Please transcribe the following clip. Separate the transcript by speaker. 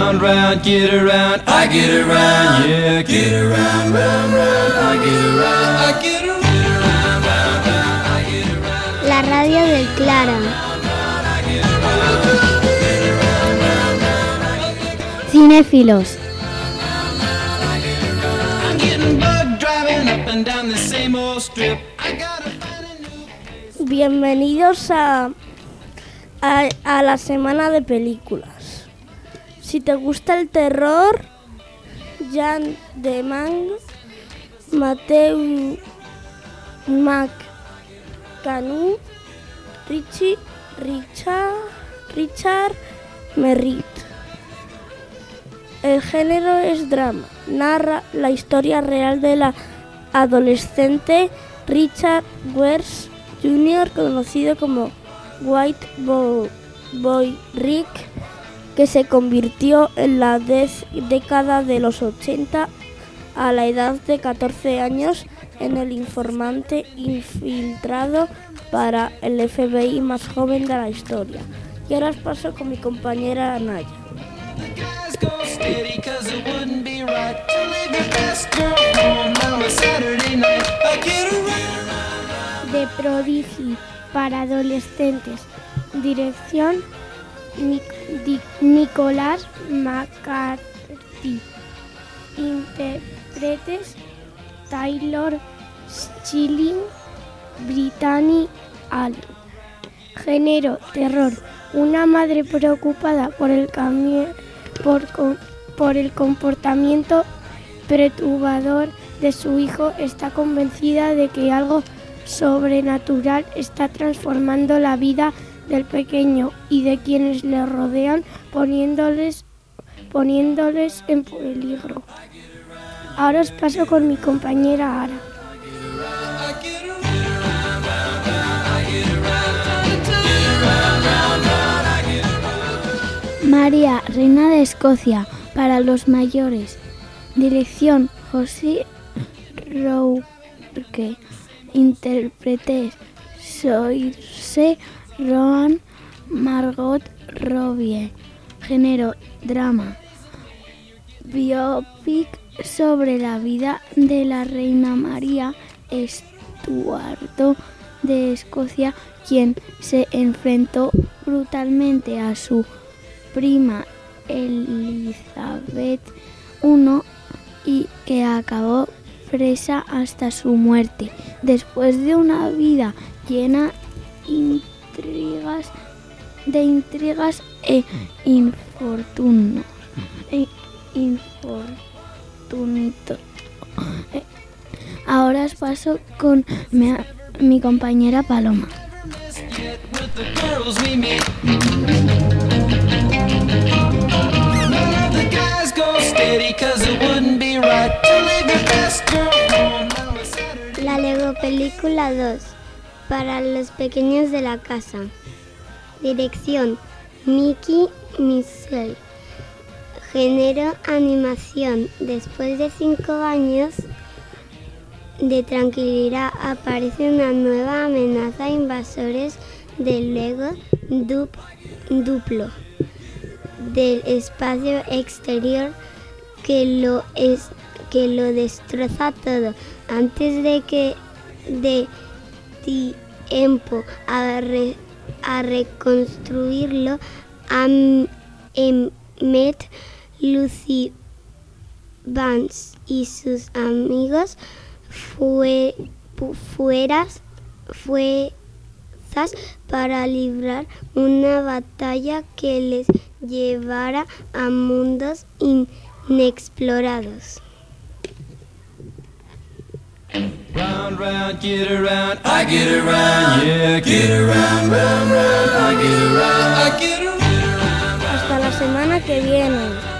Speaker 1: Round, round, get around, I get around, yeah, get around, round, round, I get around, I get around, round, round, I get around.
Speaker 2: La radio del Clara. Cinéfilos.
Speaker 1: I'm getting bugged driving up and down the same old strip. I gotta find a new place.
Speaker 3: Bienvenidos a la semana de películas. Si te gusta el terror, Jan de Mang, Matthew McCann, Richard Merritt. El género es drama. Narra la historia real de la adolescente Richard West Jr., conocido como White Boy Rick, que se convirtió en la década de los 80 a la edad de 14 años en el informante infiltrado para el FBI más joven de la historia. Y ahora os paso con mi compañera Anaya.
Speaker 2: The Prodigy para adolescentes. Dirección Nicholas McCarthy. Intérpretes Taylor Schilling, Brittany Allen. Género terror. Una madre preocupada por el comportamiento perturbador de su hijo está convencida de que algo sobrenatural está transformando la vida del pequeño y de quienes le rodean, poniéndoles en peligro. Ahora os paso con mi compañera Ara. María, reina de Escocia, para los mayores. Dirección José Rourke. Intérpretes Saoirse Ronan, Margot Robbie. Género drama. Biopic sobre la vida de la reina María Estuardo de Escocia, quien se enfrentó brutalmente a su prima Elizabeth I y que acabó presa hasta su muerte, después de una vida llena de intrigas e infortunios. Ahora os paso con mi compañera Paloma. La Lego Película 2 para los pequeños de la casa. Dirección Mickey Mitchell. Género animación. Después de 5 años de tranquilidad aparece una nueva amenaza: invasores del Lego Duplo del espacio exterior que lo destroza todo. Antes de que dé tiempo a reconstruirlo, Emmet, Lucy Vance y sus amigos fuerzas para librar una batalla que les llevará a mundos inexplorados.
Speaker 1: Round, round, get around, I get around, yeah, get around, round, round, I get around, I get around.
Speaker 3: Hasta la semana que viene.